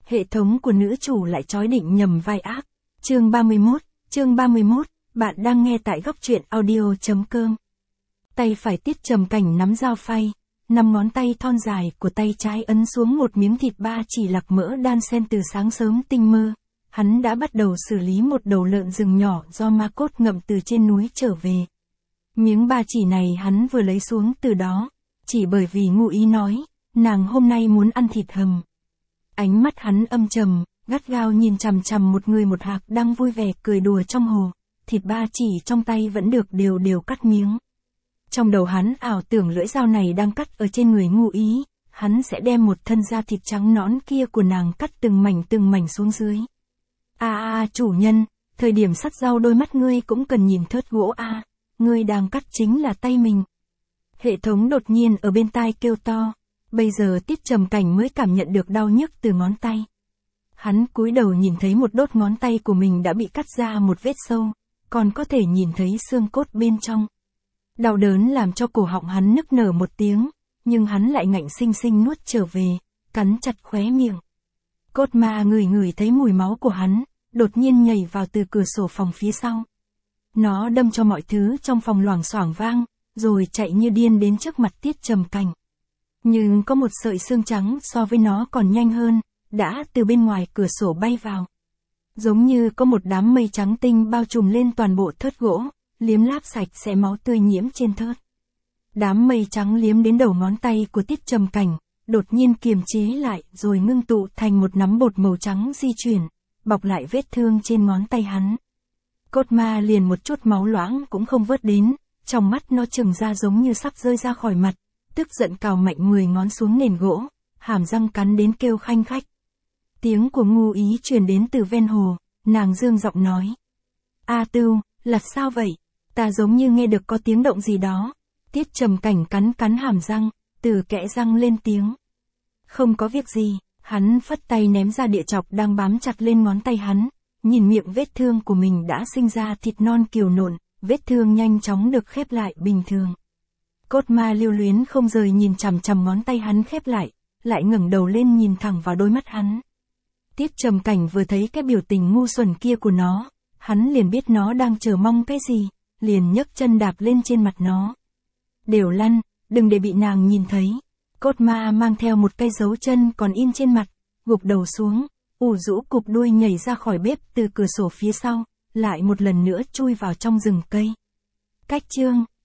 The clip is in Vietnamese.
Hệ thống của nữ chủ lại chói định nhầm vai ác. Chương 31, bạn đang nghe tại góc truyện audio.com. Tay phải Tiết Trầm Cảnh nắm dao phay, 5 ngón tay thon dài của tay trái ấn xuống một miếng thịt ba chỉ lạc mỡ đan xen từ sáng sớm tinh mơ. Hắn đã bắt đầu xử lý một đầu lợn rừng nhỏ do ma cốt ngậm từ trên núi trở về. Miếng ba chỉ này hắn vừa lấy xuống từ đó, chỉ bởi vì Ngụ Ý nói, nàng hôm nay muốn ăn thịt hầm. Ánh mắt hắn âm trầm, gắt gao nhìn chằm chằm một người một hạc đang vui vẻ cười đùa trong hồ, thịt ba chỉ trong tay vẫn được đều đều cắt miếng. Trong đầu hắn ảo tưởng lưỡi dao này đang cắt ở trên người Ngụ Ý, hắn sẽ đem một thân da thịt trắng nõn kia của nàng cắt từng mảnh xuống dưới. Chủ nhân, thời điểm sắt dao đôi mắt ngươi cũng cần nhìn thớt gỗ ngươi đang cắt chính là tay mình. Hệ thống đột nhiên ở bên tai kêu to, bây giờ Tiết Trầm Cảnh mới cảm nhận được đau nhức từ ngón tay. Hắn cúi đầu nhìn thấy một đốt ngón tay của mình đã bị cắt ra một vết sâu, còn có thể nhìn thấy xương cốt bên trong. Đau đớn làm cho cổ họng hắn nức nở một tiếng, nhưng hắn lại ngạnh sinh sinh nuốt trở về, cắn chặt khóe miệng. Cốt ma ngửi thấy mùi máu của hắn, đột nhiên nhảy vào từ cửa sổ phòng phía sau. Nó đâm cho mọi thứ trong phòng loảng xoảng vang, rồi chạy như điên đến trước mặt Tiết Trầm Cảnh. Nhưng có một sợi xương trắng so với nó còn nhanh hơn, đã từ bên ngoài cửa sổ bay vào. Giống như có một đám mây trắng tinh bao trùm lên toàn bộ thớt gỗ, liếm láp sạch sẽ máu tươi nhiễm trên thớt. Đám mây trắng liếm đến đầu ngón tay của Tiết Trầm Cảnh, đột nhiên kiềm chế lại rồi ngưng tụ thành một nắm bột màu trắng di chuyển, bọc lại vết thương trên ngón tay hắn. Cốt ma liền một chút máu loãng cũng không vớt đến, trong mắt nó trừng ra giống như sắp rơi ra khỏi mặt, tức giận cào mạnh 10 ngón xuống nền gỗ, hàm răng cắn đến kêu khanh khách. Tiếng của Ngụ Ý truyền đến từ ven hồ, nàng dương giọng nói. Tưu, là sao vậy? Ta giống như nghe được có tiếng động gì đó. Tiết Trầm Cảnh cắn hàm răng, từ kẽ răng lên tiếng. Không có việc gì, hắn phất tay ném ra địa chọc đang bám chặt lên ngón tay hắn, nhìn miệng vết thương của mình đã sinh ra thịt non kiều nộn, vết thương nhanh chóng được khép lại bình thường. Cốt ma lưu luyến không rời nhìn chằm chằm ngón tay hắn khép lại ngẩng đầu lên nhìn thẳng vào đôi mắt hắn. Tiết Trầm Cảnh vừa thấy cái biểu tình ngu xuẩn kia của nó, hắn liền biết nó đang chờ mong cái gì, liền nhấc chân đạp lên trên mặt nó. Đều lăn, đừng để bị nàng nhìn thấy. Cốt ma mang theo một cây dấu chân còn in trên mặt, gục đầu xuống, ủ rũ cụp đuôi nhảy ra khỏi bếp từ cửa sổ phía sau, lại một lần nữa chui vào trong rừng cây. Cách chương